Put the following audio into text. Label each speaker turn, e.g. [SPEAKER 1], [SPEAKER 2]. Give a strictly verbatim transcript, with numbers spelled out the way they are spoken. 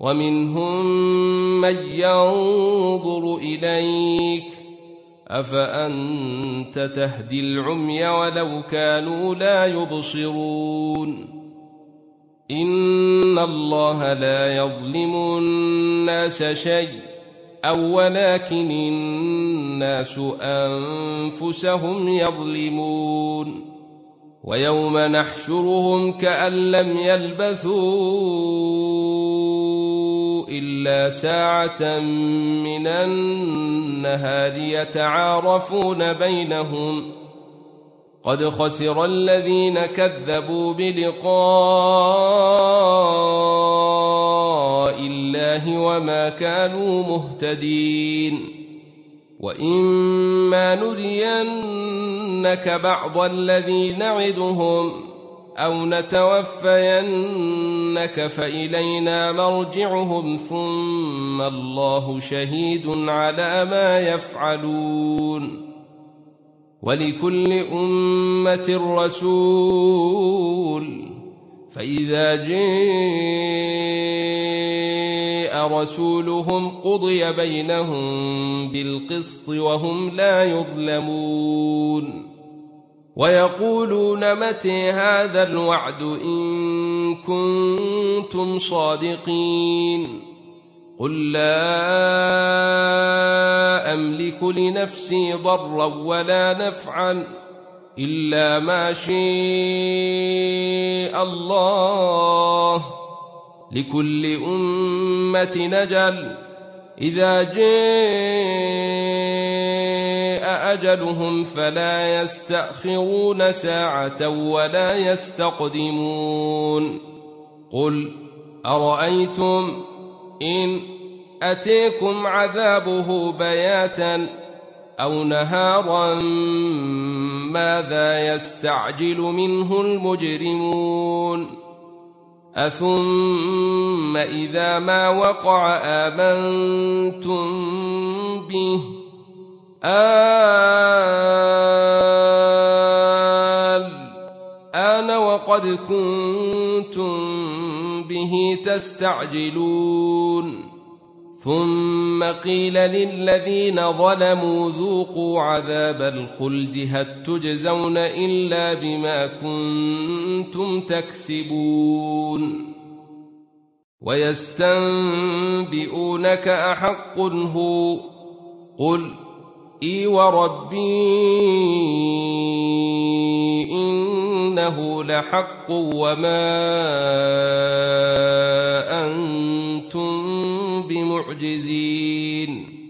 [SPEAKER 1] ومنهم من ينظر إليك أفأنت تهدي العمي ولو كانوا لا يبصرون إن الله لا يظلم الناس شيء أو ولكن الناس أنفسهم يظلمون ويوم نحشرهم كأن لم يلبثوا إلا ساعة من النهار يتعارفون بينهم قد خسر الذين كذبوا بلقاء الله وما كانوا مهتدين وإما نرينك بعض الذي نعدهم أو نتوفينك فإلينا مرجعهم ثم الله شهيد على ما يفعلون ولكل أمة رسول فإذا جاء رسولهم قضي بينهم بالقسط وهم لا يظلمون ويقولون متى هذا الوعد إن كنتم صادقين قل لا أملك لنفسي ضرا ولا نفعا إلا ما شاء الله لكل أمة نجل إذا جاء أجلهم فلا يستأخرون ساعة ولا يستقدمون قل أرأيتم إن أتيكم عذابه بياتا أو نهارا ماذا يستعجل منه المجرمون أثم إذا ما وقع آمنتم به الآن وقد كنتم به تستعجلون ثم قيل للذين ظلموا ذوقوا عذاب الخلد هل تجزون إلا بما كنتم تكسبون ويستنبئونك أحق هو قل إي وربي إنه لحق وما أنتم بمعجزين